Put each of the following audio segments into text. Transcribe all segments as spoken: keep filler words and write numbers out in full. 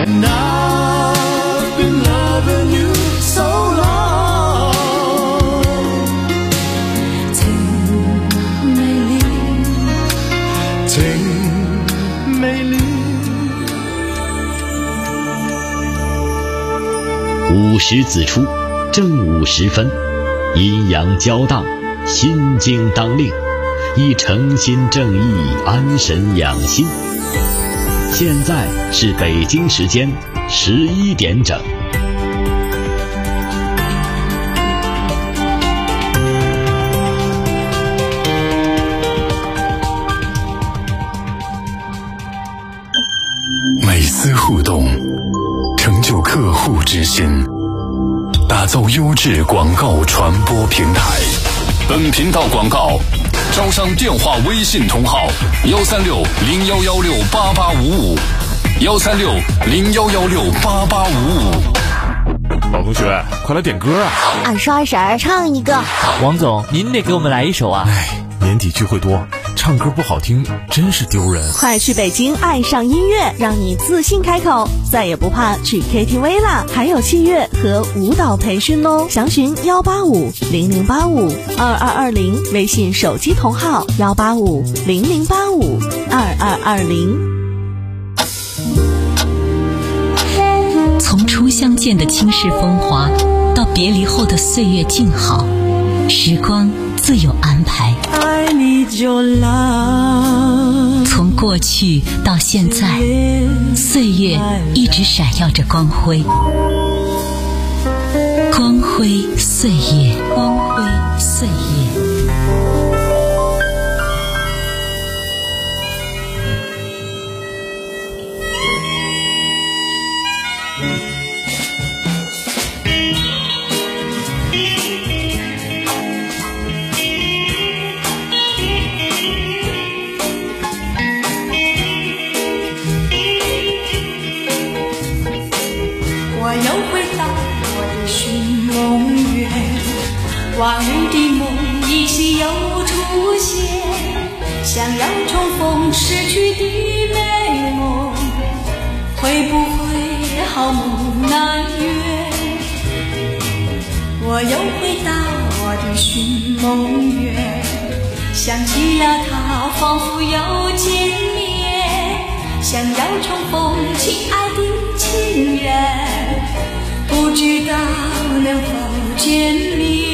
And I've been loving you so long。 挺美丽， 挺美丽。 午时子出，正午时分，阴阳交荡，心经当令，以诚心正意安神养心。现在是北京时间十一点整。 每丝互动，成就客户之心，打造优质广告传播平台。本频道广告招商电话微信同号：幺三六零幺幺六八八五五，幺三六零幺幺六八八五五。 老同学，快来点歌啊！ 二十二婶儿唱一个。 王总，您得给我们来一首啊！ 哎，年底聚会多，唱歌不好听真是丢人。 快去北京爱上音乐，让你自信开口，再也不怕去 K T V 啦！还有器乐和舞蹈培训哦，详询幺八五零零八五二二二零，微信手机同号幺八五零零八五二二二零。 从初相见的倾世风华，到别离后的岁月静好，时光自有安排。 爱你就来。 从过去到现在，岁月一直闪耀着光辉，光辉岁月，光辉岁月。 往日的梦依稀又出现，想要重逢逝去的美梦，会不会好梦难圆？我又回到我的寻梦园，想起了他，仿佛又见面，想要重逢亲爱的情人，不知道能否见面。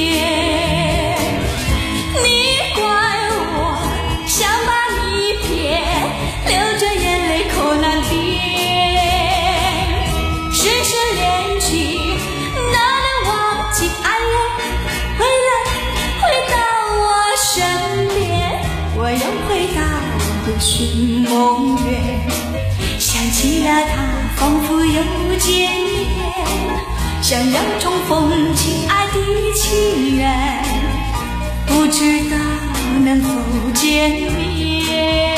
寻梦园，想起了他，仿佛又见面，想要重逢亲爱的情人，不知道能否见面。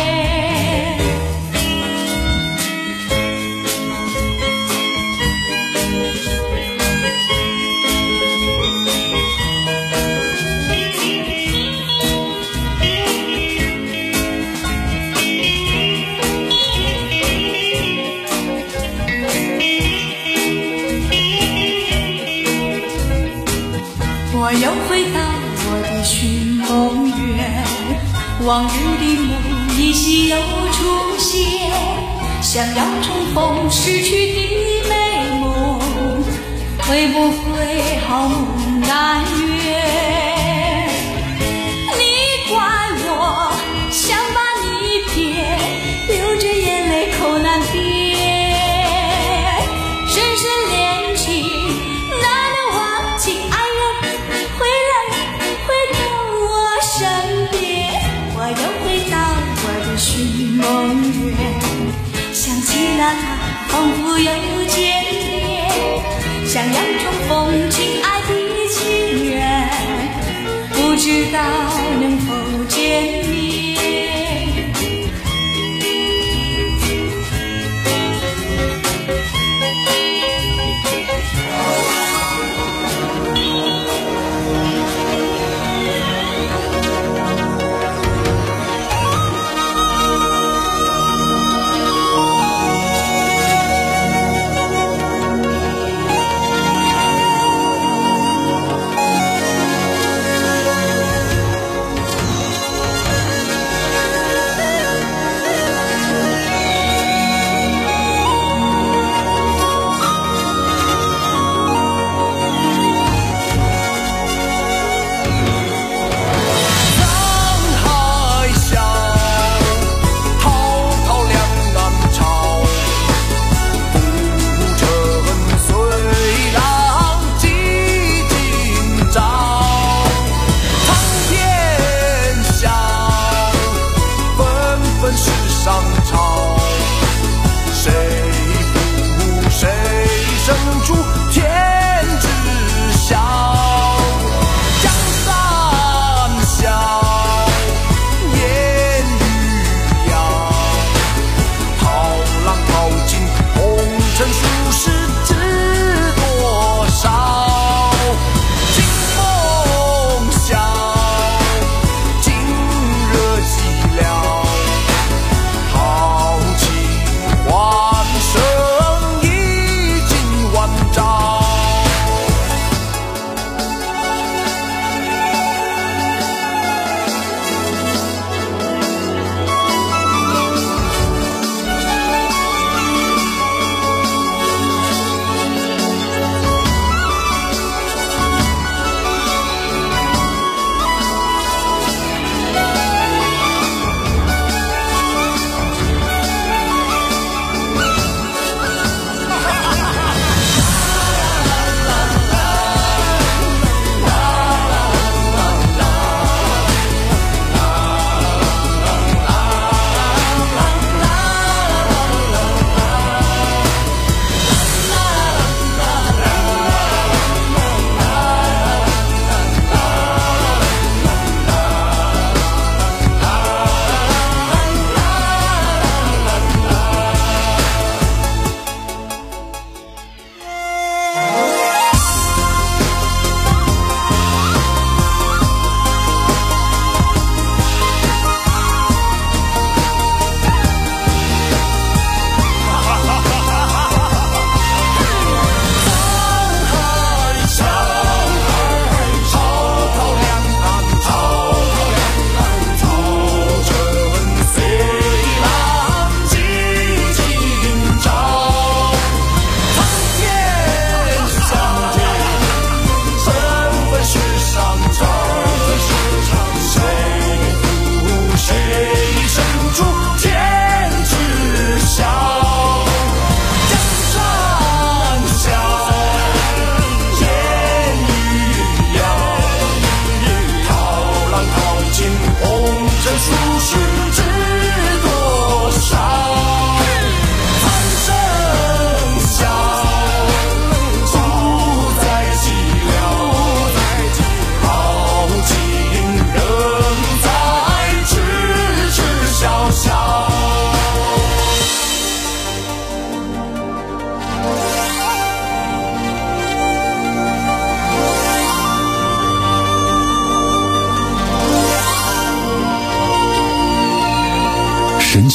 我又回到我的寻梦园，往日的梦依稀又出现，想要重逢逝去的美梦，会不会好梦难圆？你怪我想把你骗，流着眼泪口难辩，深深恋情哪能忘记爱人？回来回到我身边，我又回到我的寻梦园，想起了他，仿佛又见面，想要重逢亲爱的情人，不知道能否见面。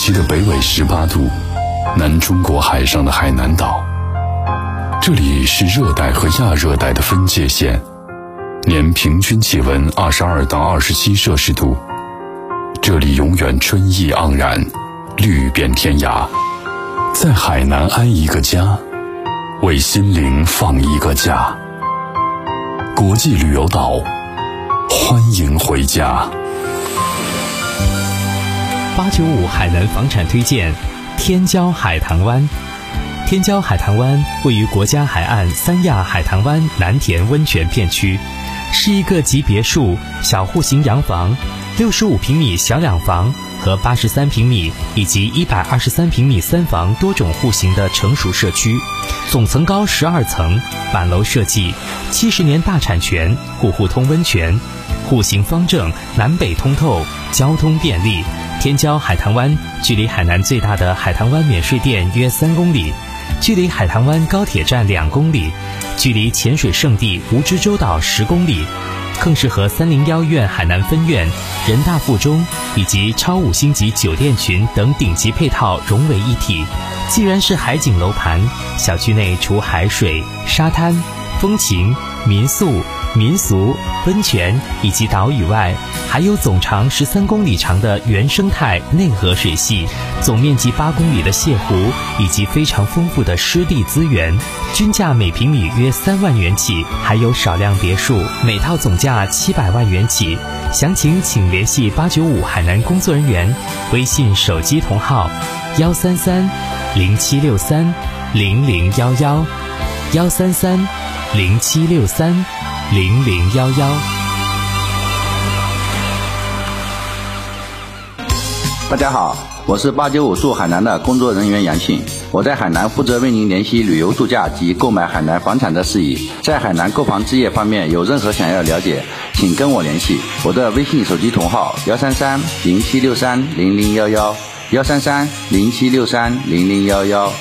西的北纬十八度，南中国海上的海南岛。这里是热带和亚热带的分界线，年平均气温二十二到二十七摄氏度。这里永远春意盎然，绿遍天涯。在海南安一个家，为心灵放一个假。国际旅游岛，欢迎回家。 八九五海南房产推荐天骄海棠湾。天骄海棠湾位于国家海岸三亚海棠湾南田温泉片区，是一个集别墅、小户型洋房、六十五平米小两房和八十三平米以及一百二十三平米三房多种户型的成熟社区，总层高十二层，板楼设计，七十年大产权，户户通温泉，户型方正，南北通透，交通便利。天骄海棠湾距离海南最大的海棠湾免税店约三公里，距离海棠湾高铁站两公里，距离潜水圣地蜈支洲岛十公里，更是和三零幺院海南分院、人大附中以及超五星级酒店群等顶级配套融为一体。既然是海景楼盘，小区内除海水、沙滩、风情、民宿、民俗、温泉以及岛屿外，还有总长十三公里长的原生态内河水系，总面积八公里的泻湖，以及非常丰富的湿地资源，均价每平米约三万元起，还有少量别墅，每套总价七百万元起。详情请联系八九五海南工作人员，微信手机同号幺三三零七六三零零幺幺幺三三零七六三零零幺幺。 大家好，我是八九五驻海南的工作人员杨庆，我在海南负责为您联系旅游度假及购买海南房产的事宜。在海南购房置业方面有任何想要了解，请跟我联系，我的微信手机同号幺三三零七六三零零幺幺幺三三零七六三零零幺幺。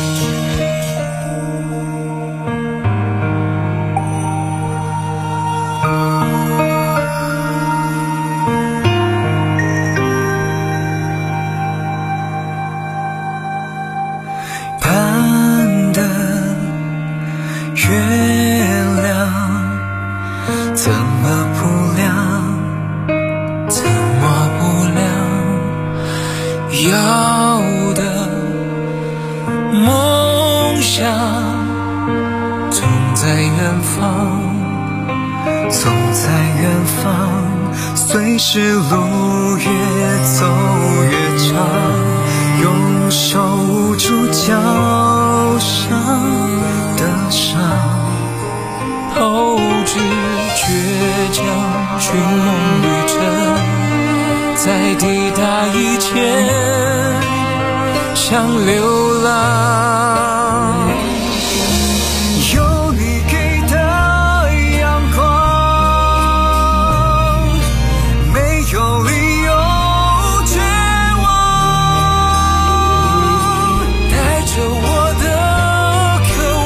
怎么不亮，怎么不亮，要的梦想总在远方，总在远方，随时路越走越长，用手捂住脚上的伤，后知倔强寻梦旅程，在抵达以前像流浪。有你给的阳光，没有理由绝望，带着我的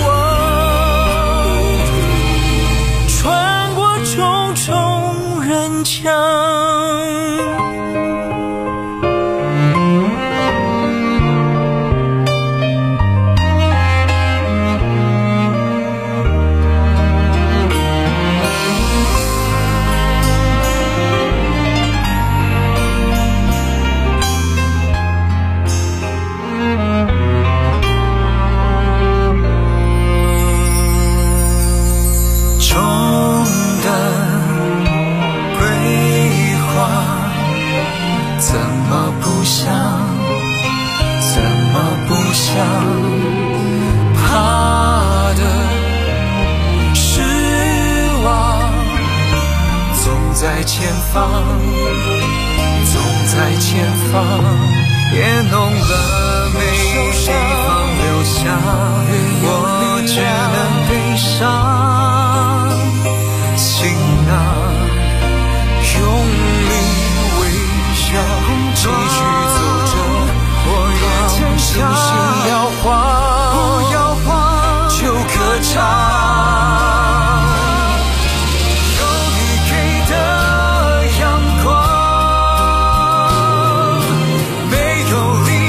渴望，穿过重重人墙。怎么不想，怎么不想，怕的失望，总在前方，总在前方，也弄了没地方留下，我只能悲伤，行囊用力继续走着，我让星星摇晃，不摇晃就歌唱。有你给的阳光，没有理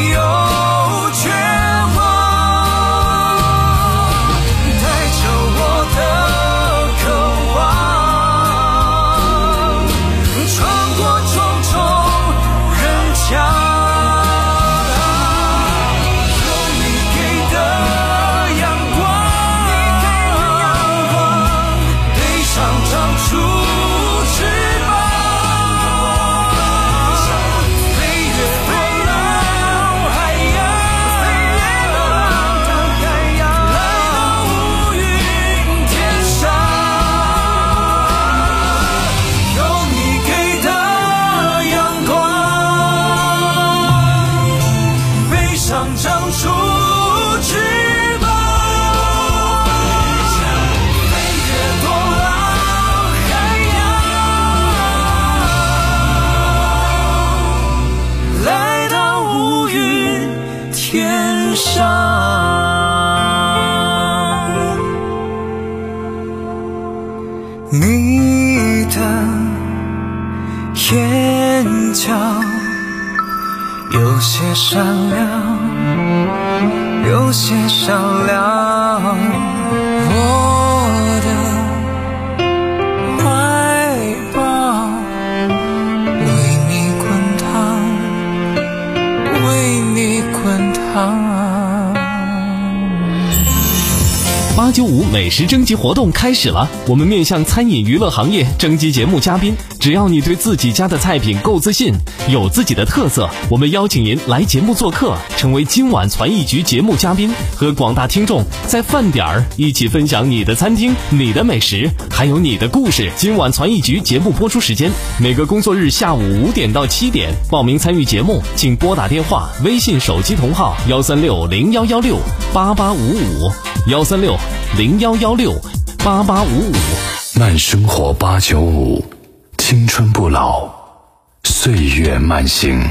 八九五美食征集活动开始了，我们面向餐饮娱乐行业征集节目嘉宾，只要你对自己家的菜品够自信，有自己的特色，我们邀请您来节目做客，成为今晚传艺局节目嘉宾，和广大听众在饭点儿一起分享你的餐厅、你的美食，还有你的故事。今晚传艺局节目播出时间每个工作日下午五点到七点，报名参与节目请拨打电话、微信手机同号幺三六零幺幺六八八五五幺三六零幺幺六八八五五。 慢生活八九五，青春不老，岁月慢行。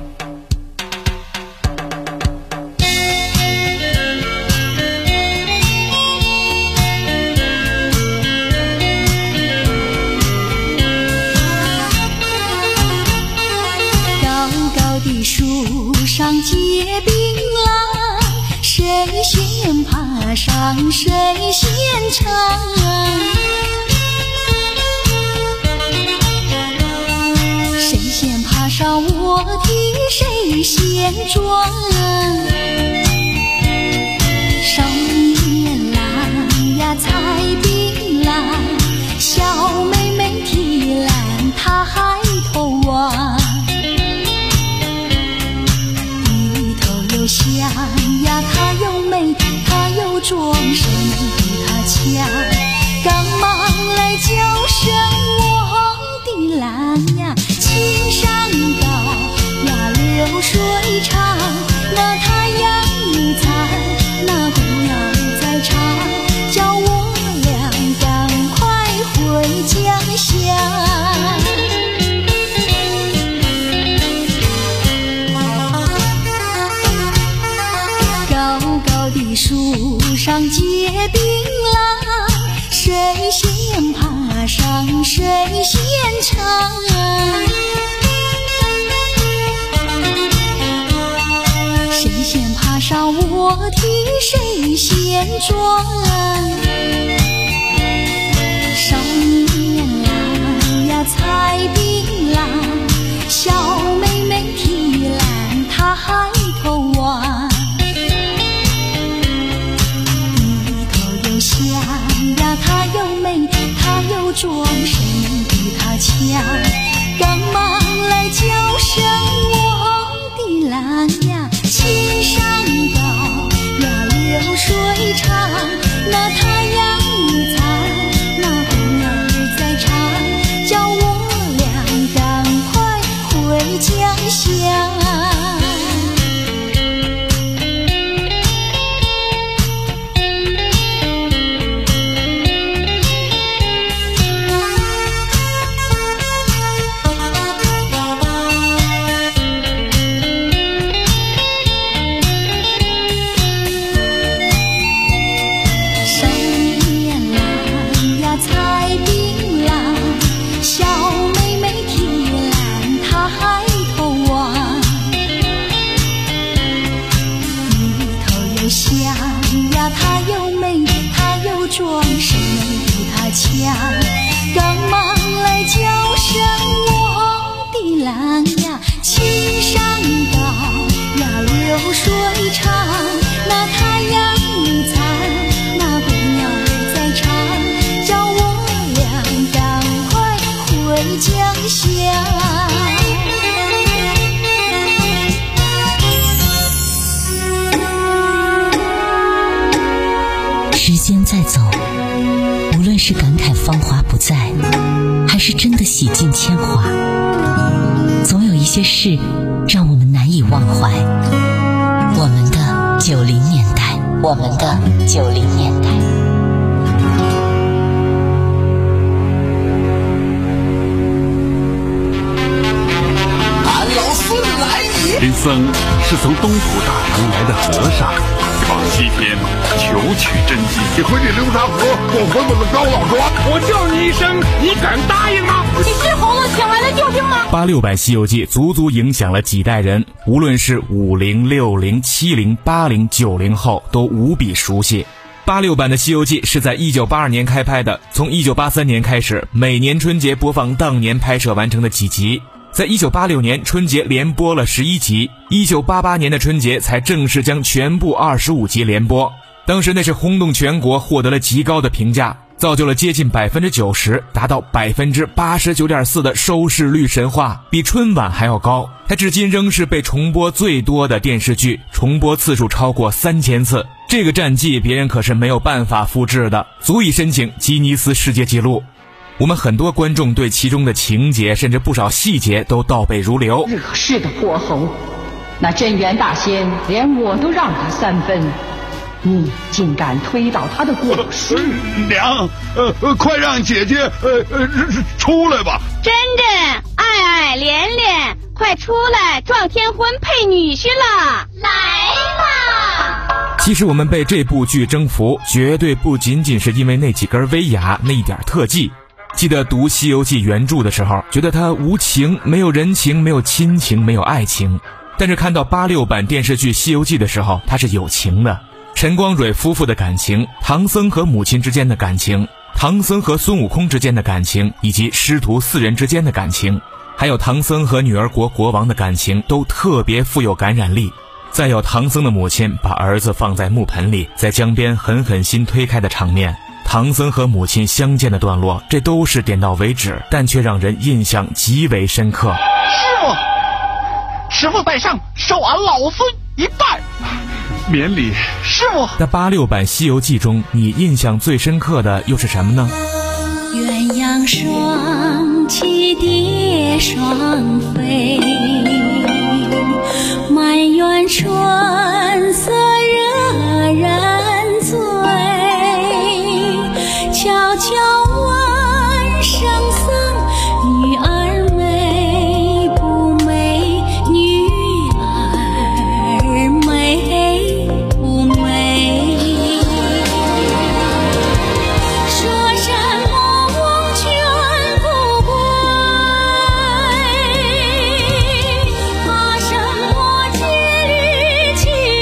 高高的树上结槟榔，谁先爬上谁先尝，谁先爬上我的谁先装。少年郎呀采槟榔，小妹妹提篮抬头望，里头有香呀它又美它又壮，谁能比它强？赶忙来叫声我的郎呀，青山高呀流水长，那太阳一残，那姑娘在唱，叫我俩赶快回家乡。树上结槟榔，谁先爬上谁先尝，谁先爬上我的谁先装。少年郎呀采槟榔，小妹妹提篮抬头望，香呀它又美它又壮，谁能比它强？赶忙来叫声我的郎呀，青山高呀流水长，那太阳一残，那姑娘在唱，叫我俩赶快回家乡。赶忙来叫声我的郎呀，青山高呀流水长，那太阳一残，那姑娘在唱，叫我俩赶快回家乡。 时间在走，无论是感慨芳华不在，还是真的洗尽铅华，总有一些事让我们难以忘怀。我们的九零年代，我们的九零年代。 俺老孙来也！ 贫僧是从东土大唐来的和尚，往西天求取真经。 你回你流沙河，我回我的高老庄。 我叫你一声，你敢答应吗？ 你是猴子请来的救兵吗？ 八六版《西游记》足足影响了几代人，无论是五零、六零、七零、八零、九零后都无比熟悉。八六版的《西游记》是在一九八二年开拍的，从一九八三年开始，每年春节播放当年拍摄完成的几集。在一九八六年春节连播了十一集，一九八八年的春节才正式将全部二十五集连播。 当时那是轰动全国，获得了极高的评价，造就了接近百分之九十，达到百分之八十九点四的收视率神话，比春晚还要高。它至今仍是被重播最多的电视剧，重播次数超过三千次。这个战绩别人可是没有办法复制的，足以申请吉尼斯世界纪录。我们很多观众对其中的情节甚至不少细节都倒背如流。 惹事的泼猴，那镇元大仙连我都让他三分，你竟敢推倒他的果树！ 呃、娘，呃，快让姐姐呃呃出来吧！ 珍珍、爱爱、连连，快出来，撞天婚配女婿了！来啦！ 其实我们被这部剧征服，绝对不仅仅是因为那几根威亚，那一点特技。记得读《西游记》原著的时候，觉得它无情，没有人情，没有亲情，没有爱情。但是看到八六版电视剧《西游记》的时候，它是有情的。陈光蕊夫妇的感情，唐僧和母亲之间的感情，唐僧和孙悟空之间的感情，以及师徒四人之间的感情，还有唐僧和女儿国国王的感情，都特别富有感染力。再有唐僧的母亲把儿子放在木盆里，在江边狠狠心推开的场面，唐僧和母亲相见的段落，这都是点到为止，但却让人印象极为深刻。 师傅，师傅在上，受俺老孙一拜。 免礼。 师傅， 在八六版《西游记》中，你印象最深刻的又是什么呢？ 鸳鸯双栖蝶双飞，满园春色惹人醉，悄悄问圣僧，女儿美不美？女儿美不美？说什么忘全不归，怕什么戒律清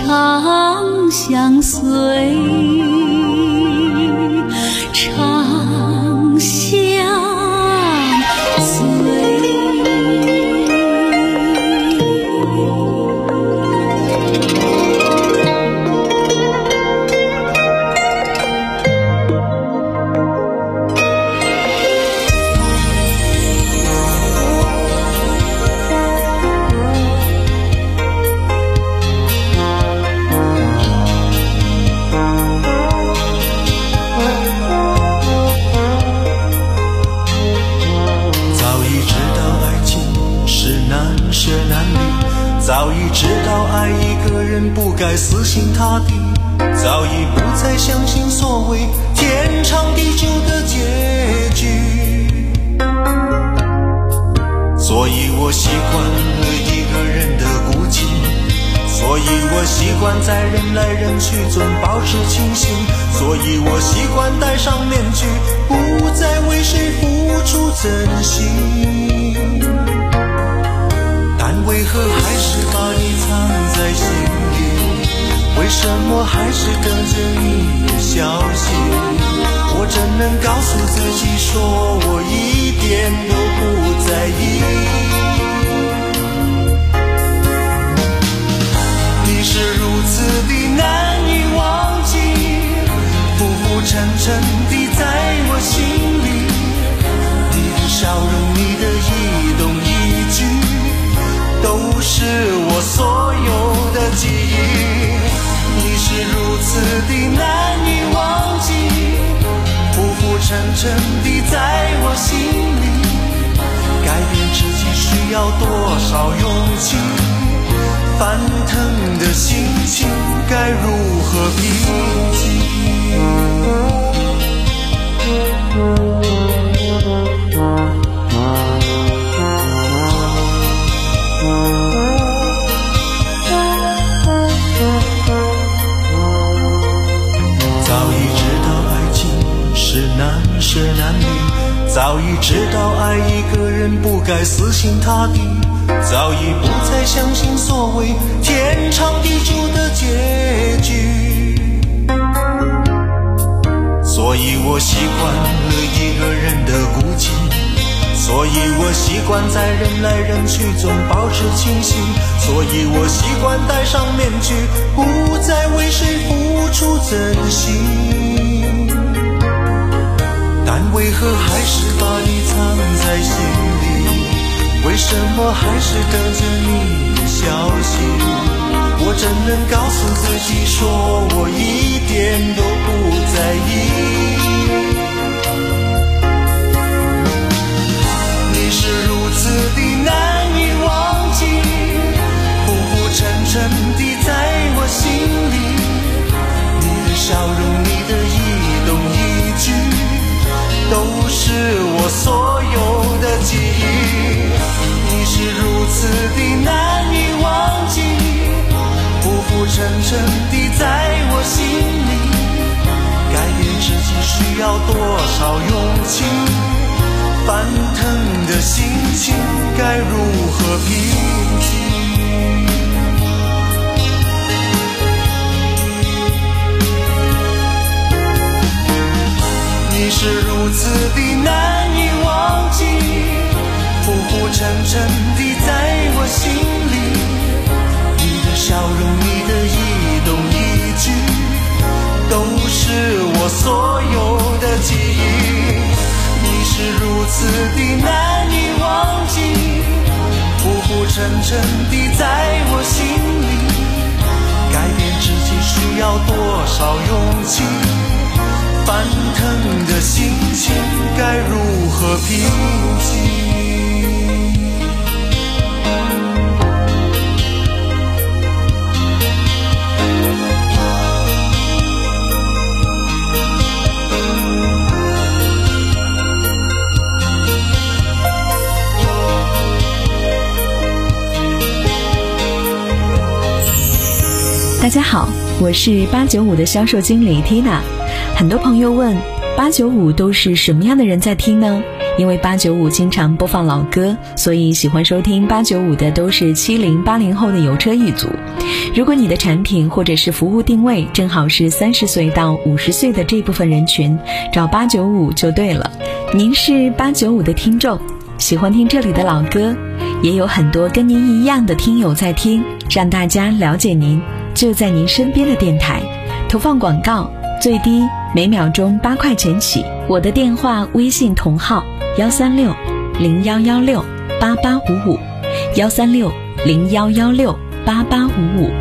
常相随，常相随。 早已知道爱一个人不该死心塌地，早已不再相信所谓天长地久的结局，所以我习惯了一个人的孤寂，所以我习惯在人来人去中保持清醒，所以我习惯戴上面具，不再为谁付出真心，但为何还是把你藏在心里？为什么还是等着你的消息？我怎能告诉自己说我一点都不在意？你是如此的难以忘记，浮浮沉沉地在我心里，你的笑容，你的一动一举，都是我所有的记忆。你是如此的难以忘记，浮浮沉沉地在我心里，改变自己需要多少勇气？翻腾的心情该如何平静？难舍难离，早已知道爱一个人不该死心塌地，早已不再相信所谓天长地久的结局，所以我习惯了一个人的孤寂，所以我习惯在人来人去中保持清醒，所以我习惯戴上面具，不再为谁付出真心，但为何还是把你藏在心里？为什么还是等着你的消息？我怎能告诉自己说我一点都不在意？你是如此的难以忘记，浮浮沉沉地在我心里，你的笑容，你的一动一举，都是我所有的记忆。你是如此的难以忘记，浮浮沉沉地在我心里，改变自己需要多少勇气？翻腾的心情该如何平静？你是如此的难以忘记，浮浮沉沉地在我心里，你的笑容，你的一动一举，都是我所有的记忆。你是如此的难以忘记，浮浮沉沉地在我心里，改变自己需要多少勇气？翻腾的心情该如何平静？ 大家好，我是八九五的销售经理 Tina。很多朋友问， 八九五都是什么样的人在听呢？因为八九五经常播放老歌，所以喜欢收听八九五的都是七零八零后的有车一族。如果你的产品或者是服务定位正好是三十岁到五十岁的这部分人群，找八九五就对了。您是八九五的听众，喜欢听这里的老歌，也有很多跟您一样的听友在听，让大家了解您，就在您身边的电台。投放广告最低每秒钟八块钱起，我的电话微信同号幺三六零幺幺六八八五五，幺三六零幺幺六八八五五。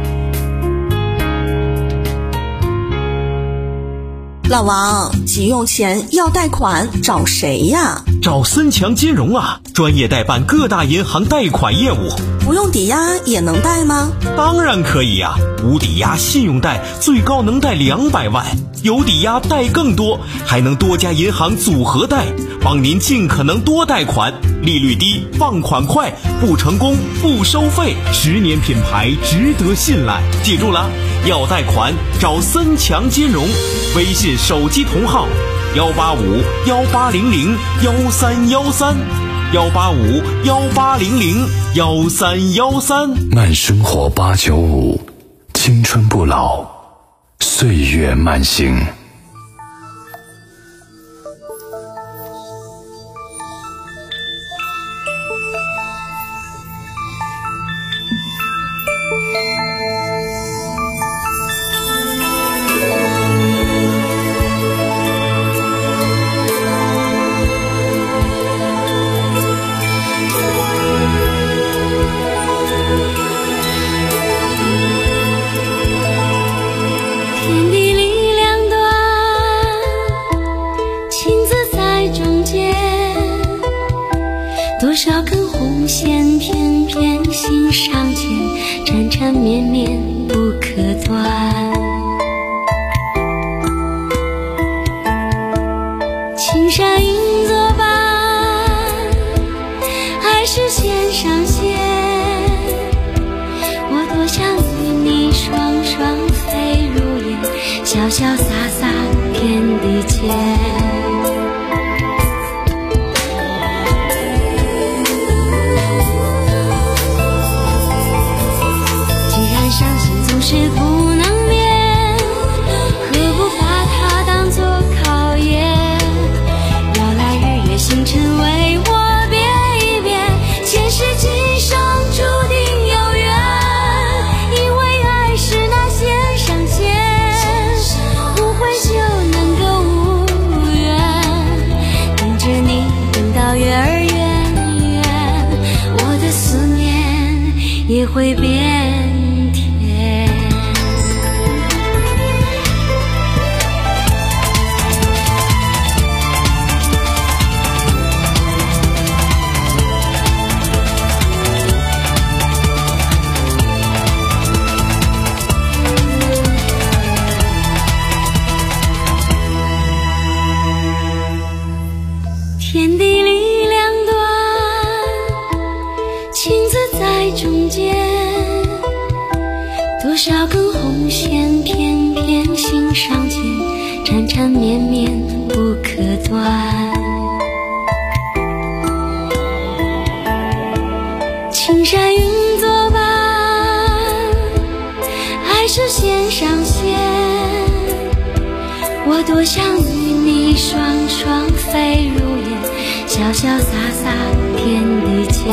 老王，急用钱要贷款找谁呀？ 找森强金融啊，专业代办各大银行贷款业务。 不用抵押也能贷吗？ 当然可以呀、啊，无抵押信用贷最高能贷两百万，有抵押贷更多，还能多家银行组合贷，帮您尽可能多贷款，利率低，放款快，不成功不收费，十年品牌值得信赖。记住了，要贷款找森强金融，微信手机同号幺八五幺八零零幺三幺三。幺八五幺八零零幺三幺三， 慢生活八九五，青春不老，岁月慢行。 多少根红线偏偏心上牵，缠缠绵绵不可断。青山云作伴，还是线上线？我多想与你双双飞入眼，潇潇洒洒天地间。是不能变，何不把它当作考验？绕来日月星辰为我变一变，前世今生注定有缘，因为爱是那线上线，不会就能够无缘。等着你等到月儿圆圆，我的思念也会变。天地里两端，情字在中间，多少根红线偏偏心上牵，缠缠绵绵不可断。青山云作伴，还是线上线？我多想与你双双飞入眼，潇潇洒洒天地间。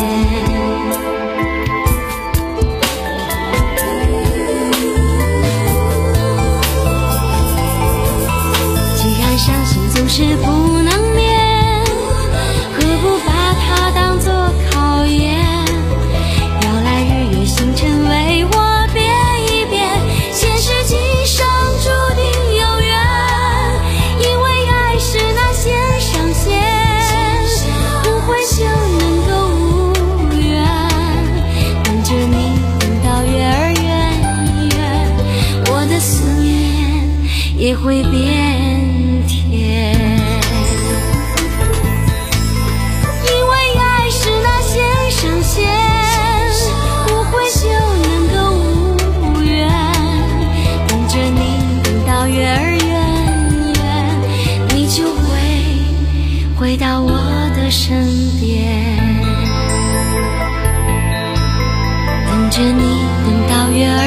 既然相信总是不能变，何不把它当作考验？绕来日月星辰为我变一变，前世今生注定有缘，因为爱是那线上线，就能够无缘。等着你等到月儿圆圆，我的思念也会变甜。因为爱是那线上线，不会就能够无缘。等着你等到月儿圆圆，你就越而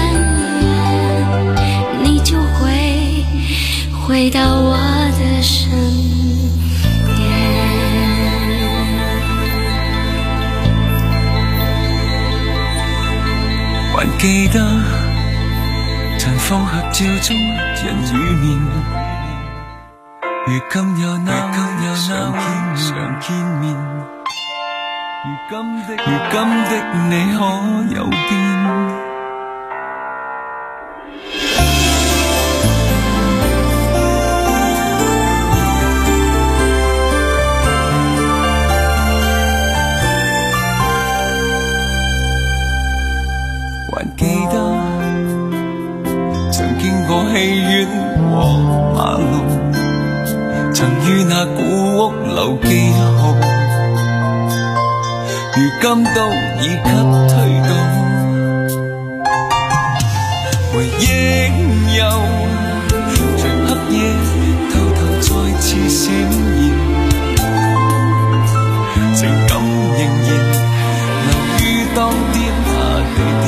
远，你就会回到我的身边。 還記得塵封合照中人與面，如今有那常見面，如今的如今的你可有變？還記得曾經過戲院和馬路，曾於那古屋留記號，如今都已給推倒，回憶又隨黑夜偷偷再次閃現，情感仍然留於當天那地點，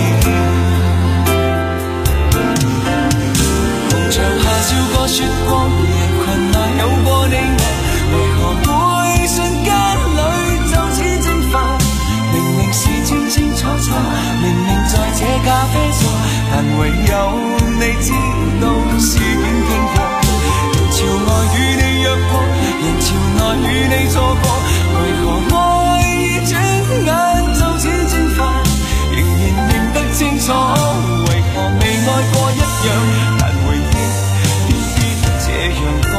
紅牆下笑過說過，人群內有過你我，為何會瞬間裏就此蒸發？明明是清清楚楚，明明在這咖啡座，但唯有你知道事件經過。人潮外與你約過，人潮內與你錯過，為何愛已轉眼就此蒸發？仍然認得清楚，為何未愛過一樣？但回憶偏偏這樣多。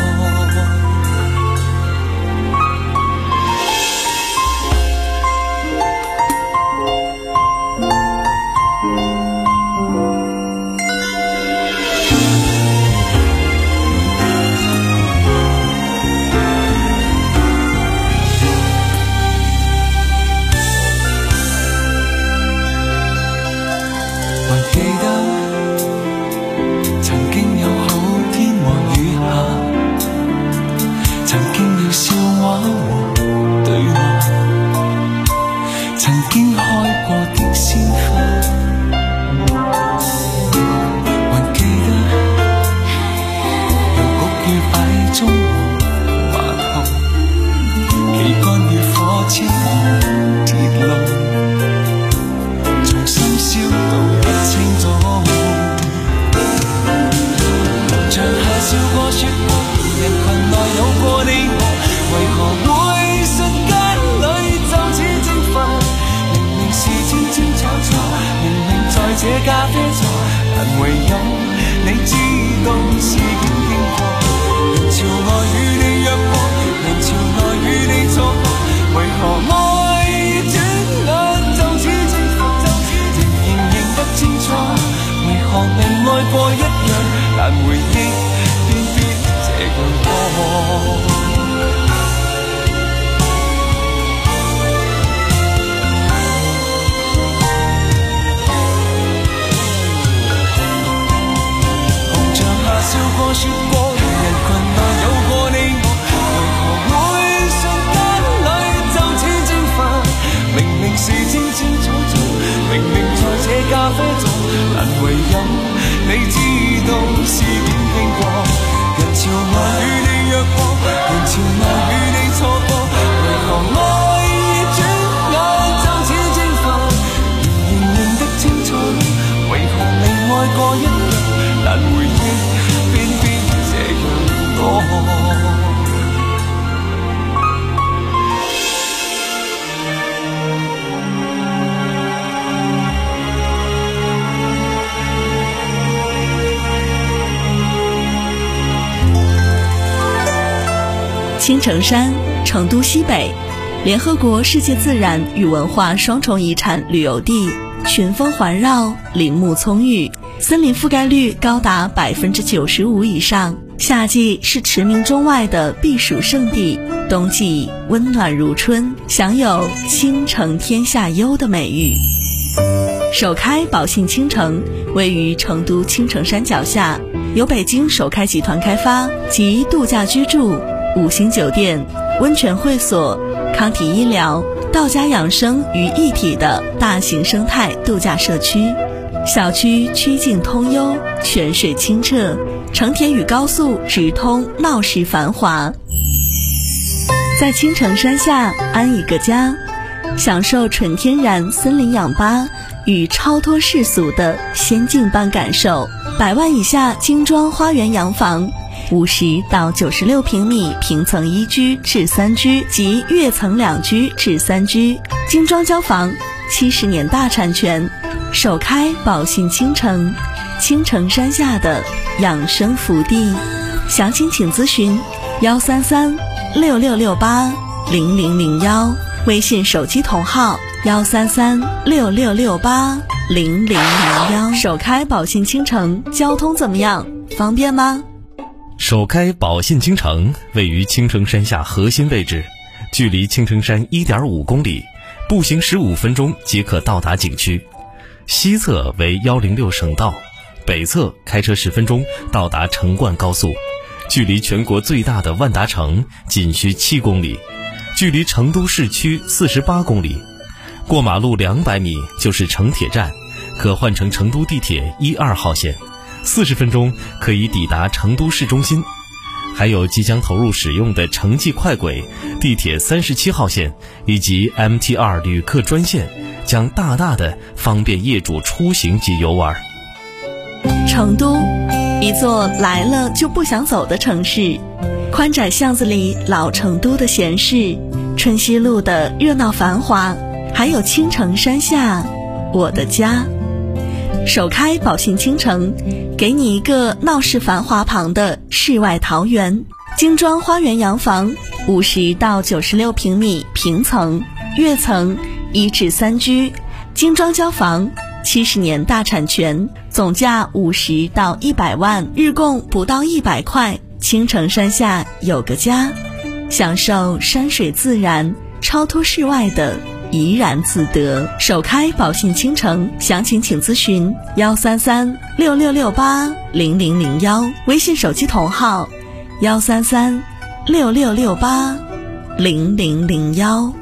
這咖啡座，但唯有你知道事件經過。人潮外與你約過，人潮內與你錯過，為何愛已轉眼就此蒸發？仍然認得清楚，為何未愛過一樣？但回憶偏偏這樣多。笑過說過，人群內有過你我，為何會瞬間裏就此蒸發？明明是清清楚楚，明明在這咖啡座，但唯有你知道事件經過。人潮內與你約過，人潮內與你錯過，為何愛已轉眼就此蒸發？仍然認得清楚，為何未愛過一樣？但回憶青城山，成都西北，联合国世界自然与文化双重遗产旅游地，群峰环绕，林木葱郁，森林覆盖率高达百分之九十五以上。夏季是驰名中外的避暑胜地，冬季温暖如春，享有倾城天下优的美誉。首开宝信倾城位于成都青城山脚下，由北京首开集团开发，集度假居住、五星酒店、温泉会所、康体医疗、 道家养生于一体的大型生态度假社区。小区曲径通幽，泉水清澈，城铁与高速直通，闹市繁华。在青城山下安一个家，享受纯天然森林氧吧与超脱世俗的仙境般感受。百万以下精装花园洋房，五十到九十六平米平层一居至三居及跃层两居至三居，精装交房，七十年大产权，首开宝信青城，青城山下的养生福地。详情请咨询幺三三六六六八零零零幺，微信手机同号幺三三六六六八零零零幺。首开宝信青城，交通怎么样？方便吗？ 首开宝信青城位于青城山下核心位置，距离青城山 一点五公里，步行十五分钟即可到达景区。西侧为一零六省道，北侧开车十分钟到达成灌高速，距离全国最大的万达城仅需七公里，距离成都市区四十八公里。过马路两百米就是城铁站，可换乘成都地铁一二号线，四十分钟可以抵达成都市中心。还有即将投入使用的城际快轨、地铁三十七号线以及 M T 二 旅客专线，将大大的方便业主出行及游玩。 成都，一座来了就不想走的城市，宽窄巷子里老成都的闲适，春熙路的热闹繁华，还有青城山下我的家。首开宝信青城，给你一个闹市繁华旁的世外桃源。精装花园洋房，五十到九十六平米平层，跃层一至三居，精装交房，七十年大产权，总价五十到一百万，日供不到一百块。青城山下有个家，享受山水自然，超脱世外的怡然自得。首开宝信青城，详情请咨询幺三三六六六八零零零幺，微信手机同号幺三三六六六八零零零幺。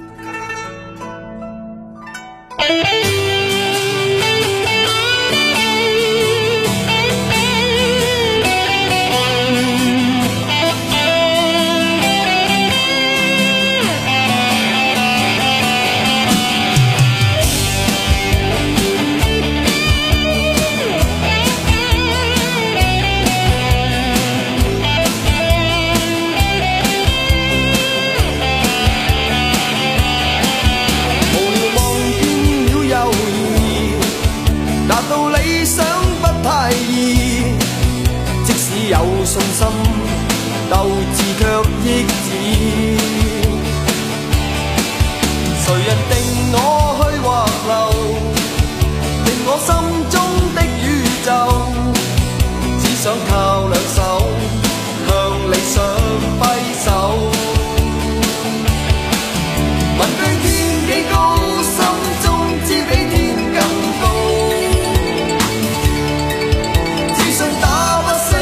信心鬥志卻抑止，誰人定我去或留，定我心中的宇宙，只想靠兩手向理想揮手，問對天幾高，心中知比天更高，自信打不死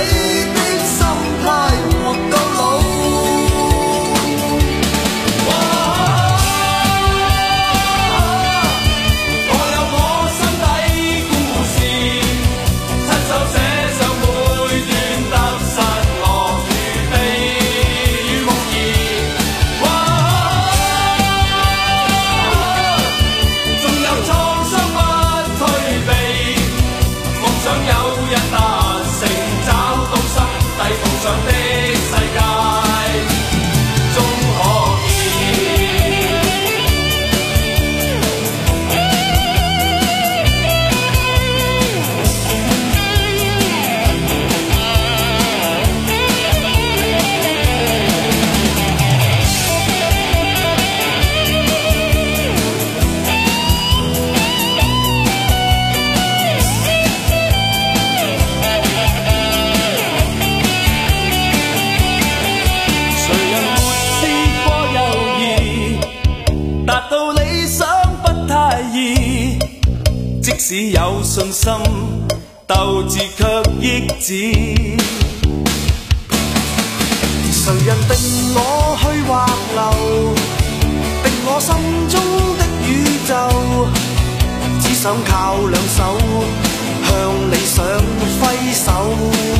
只有信心，鬥志卻抑止。誰人定我去或留，定我我心中的宇宙，只想靠兩手向理想揮手。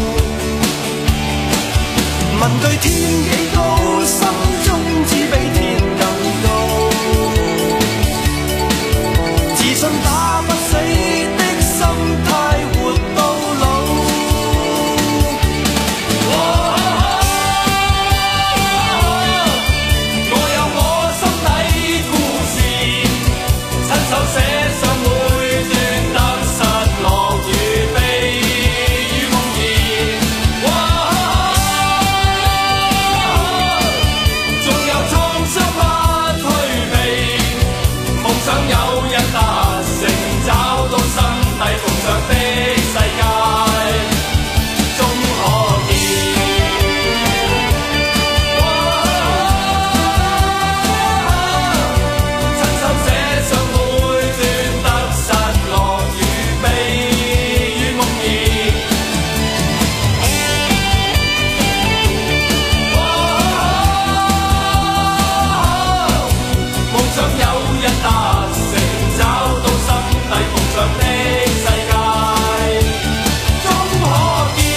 問句天幾高，心中只比天更高。自信打不死的心態，活到老。我有我心底故事，親手寫上每段得失樂與悲與夢兒。仲有創傷不退避，夢想有日達成，找到心底夢想的世界，終可見。親手寫上每段得失樂與悲與夢兒。夢想有日達成，找到心底夢想的世界，終可見。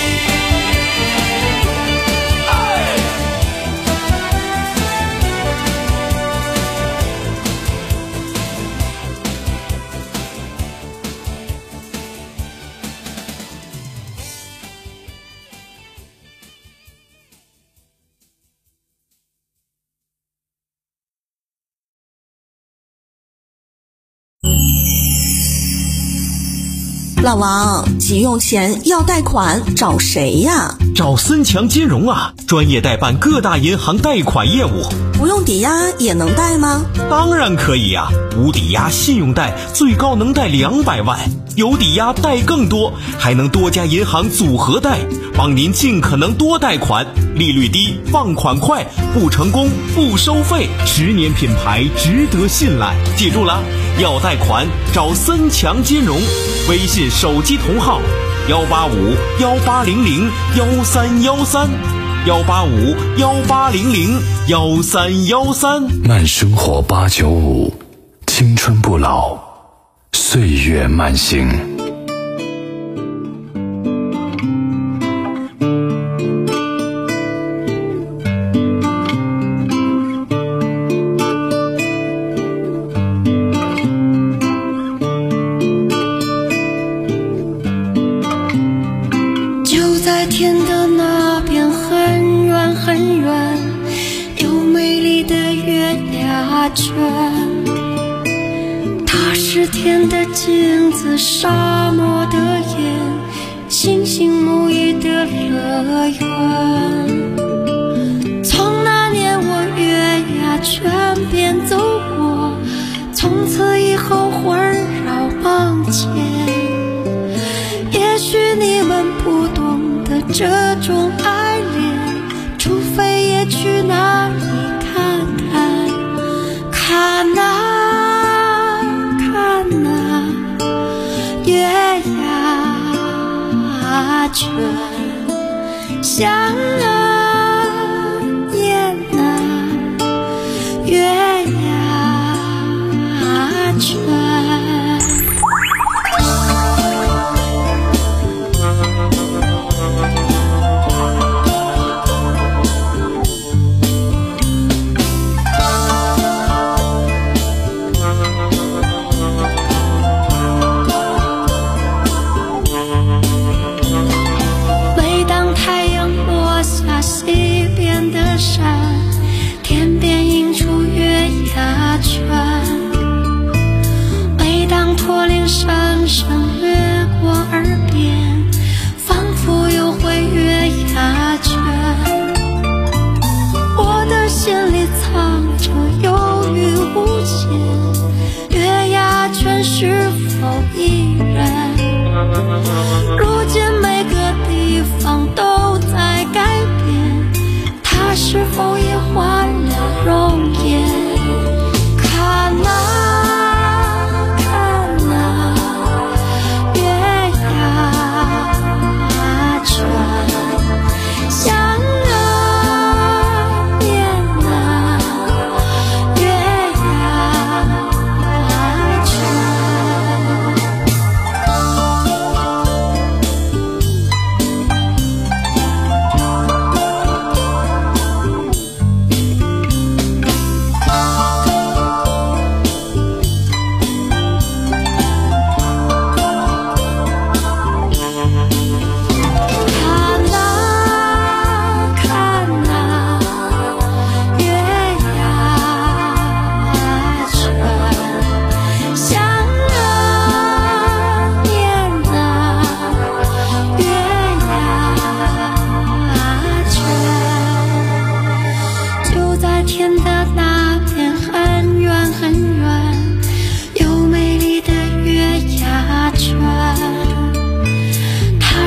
老王，急用钱要贷款找谁呀？ 找森强金融啊，专业代办各大银行贷款业务。 不用抵押也能贷吗？ 当然可以啊，无抵押信用贷最高能贷两百万，有抵押贷更多，还能多家银行组合贷，帮您尽可能多贷款，利率低，放款快，不成功不收费，十年品牌，值得信赖。记住了，要贷款找森强金融，微信手机同号幺八五幺八零零幺三幺三，幺八五幺八零零幺三幺三。 慢生活八九五，青春不老，岁月慢行。 就在天的那边很远很远，有美丽的月牙泉。它是天的镜子，沙漠的眼，星星沐浴的乐园。从那年我月牙泉边走过，从此以后环绕梦前。也许你们不懂得这种爱恋，除非也去那里看看，看啊看啊，月牙泉，想啊念啊，月牙泉。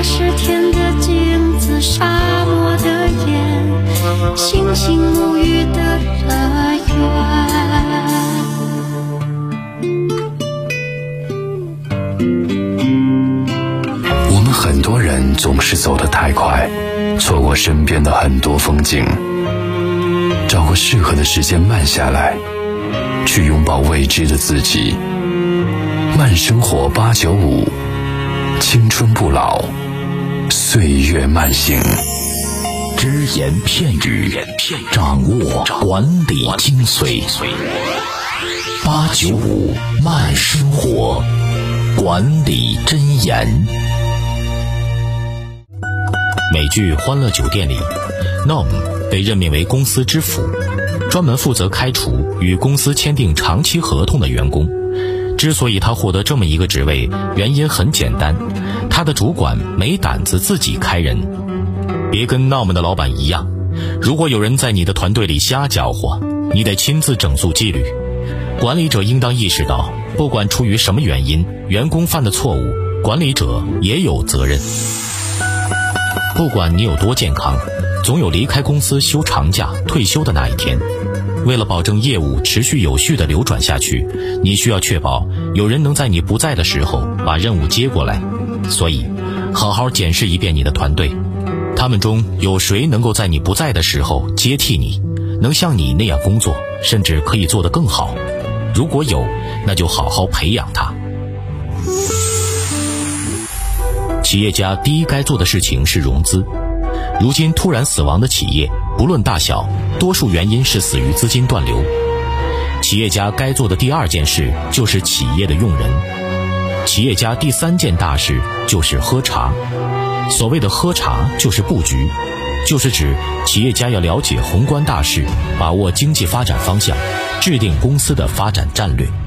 是天的镜子，沙漠的眼，星星沐浴的乐园。 我们很多人总是走得太快，错过身边的很多风景。找个适合的时间慢下来，去拥抱未知的自己。慢生活八九五，青春不老，岁月慢行。 只言片语，掌握管理精髓。八九五慢生活，管理箴言。美剧《欢乐酒店》里 Norm 被任命为公司之父，专门负责开除与公司签订长期合同的员工。之所以他获得这么一个职位，原因很简单，他的主管没胆子自己开人。别跟 Norm 的老板一样，如果有人在你的团队里瞎搅和，你得亲自整肃纪律。管理者应当意识到，不管出于什么原因，员工犯的错误，管理者也有责任。不管你有多健康，总有离开公司休长假、退休的那一天。为了保证业务持续有序地流转下去，你需要确保有人能在你不在的时候把任务接过来。所以，好好检视一遍你的团队，他们中有谁能够在你不在的时候接替你，能像你那样工作，甚至可以做得更好。如果有，那就好好培养他。企业家第一该做的事情是融资。如今突然死亡的企业，不论大小，多数原因是死于资金断流。企业家该做的第二件事就是企业的用人。企业家第三件大事就是喝茶。所谓的喝茶就是布局，就是指企业家要了解宏观大势，把握经济发展方向，制定公司的发展战略。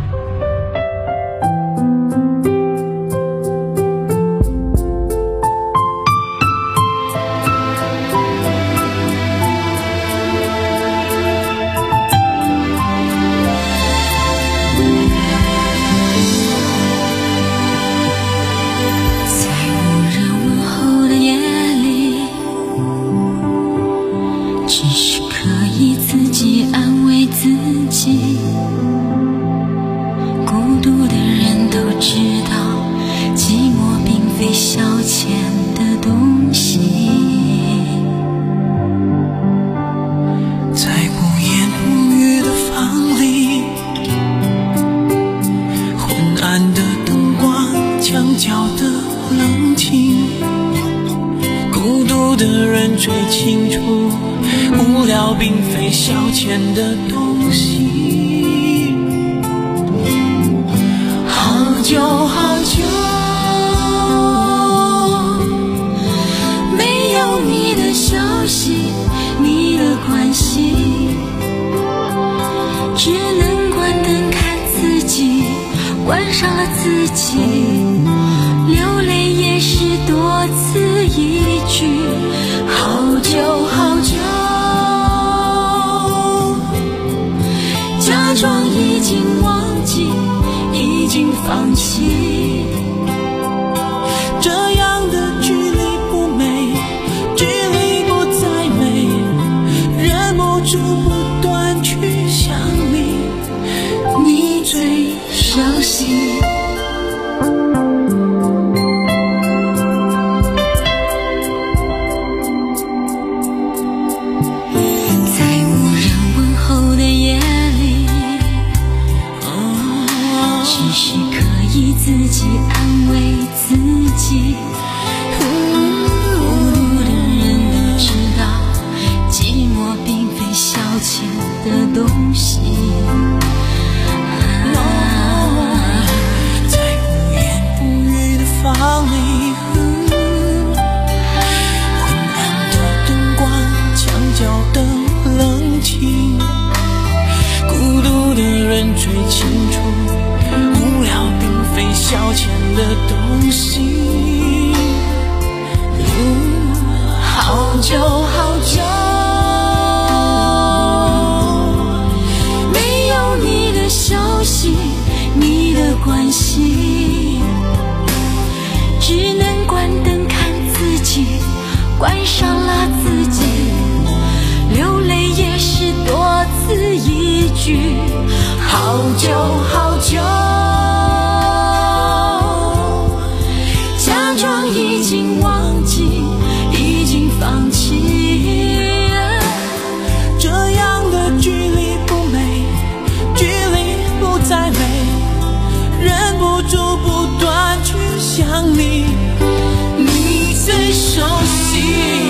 最清楚，无聊并非消遣的东西。好久好久没有你的消息，你的关系，只能关灯看自己，关上了自己，流泪也是多此一举。好久好久，假装已经忘记，已经放弃，这样的距离不美，距离不再美，忍不住不断去想你，你最伤心。自己安慰自己，孤独的人都知道，寂寞并非消遣的东西。在不言不语的房里，昏暗的灯光，墙角的冷清，孤独的人最清楚，无聊并非消遣的东西。嗯，好久好久没有你的消息，你的关系，只能能关灯看自己，关上了自己，流泪也是多此一举。好久好久，假装已经忘记，已经放弃。 这样的距离不美，距离不再美，忍不住不断去想你，你最熟悉。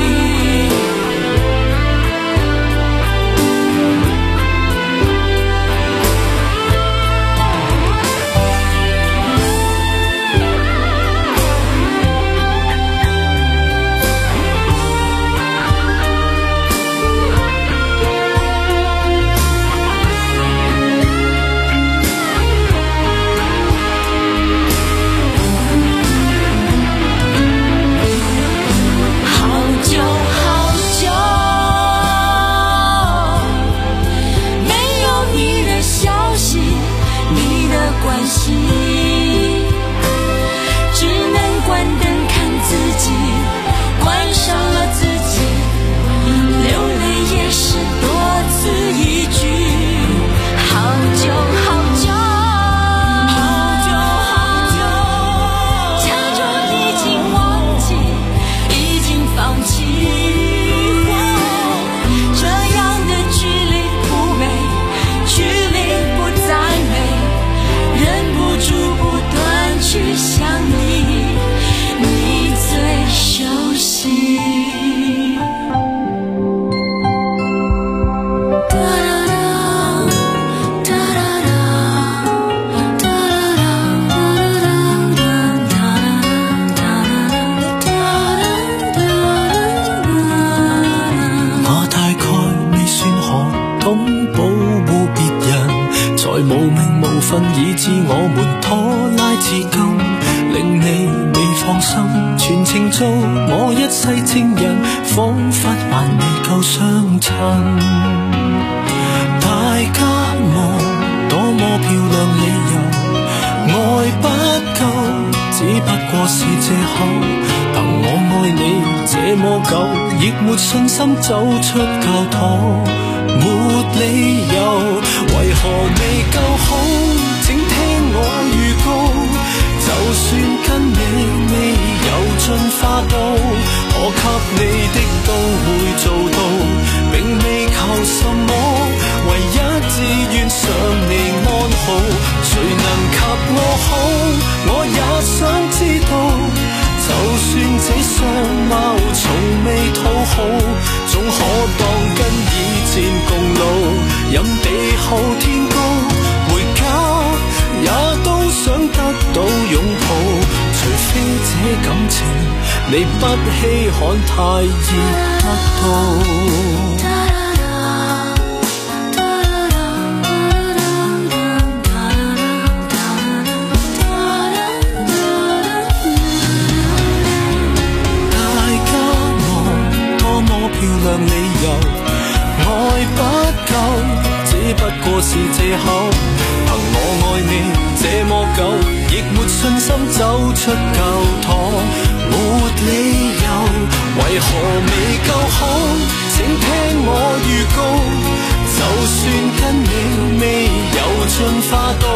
以致我們拖拉至今，令你未放心，全程做我一世情人，彷彿還未夠相襯。大家望多麼漂亮理由，愛不夠，只不過是借口。憑我愛你這麼久，亦沒信心走出教堂，沒理由，為何未夠好？請聽我預告，就算跟你未有進化到，我給你的都會做到，並未求什麼，唯一只願想你安好。誰能及我好，我也想知道，就算這相貌從未討好，總可當跟以前共老，任地厚天高，回家也都想得到擁抱，除非這感情你不稀罕，太易得到。大家望多麼漂亮理由，愛不夠，只不過是借口。憑我愛你這麼久，亦沒信心走出教堂，沒理由，為何未夠好？請聽我預告，就算跟你未有進化到，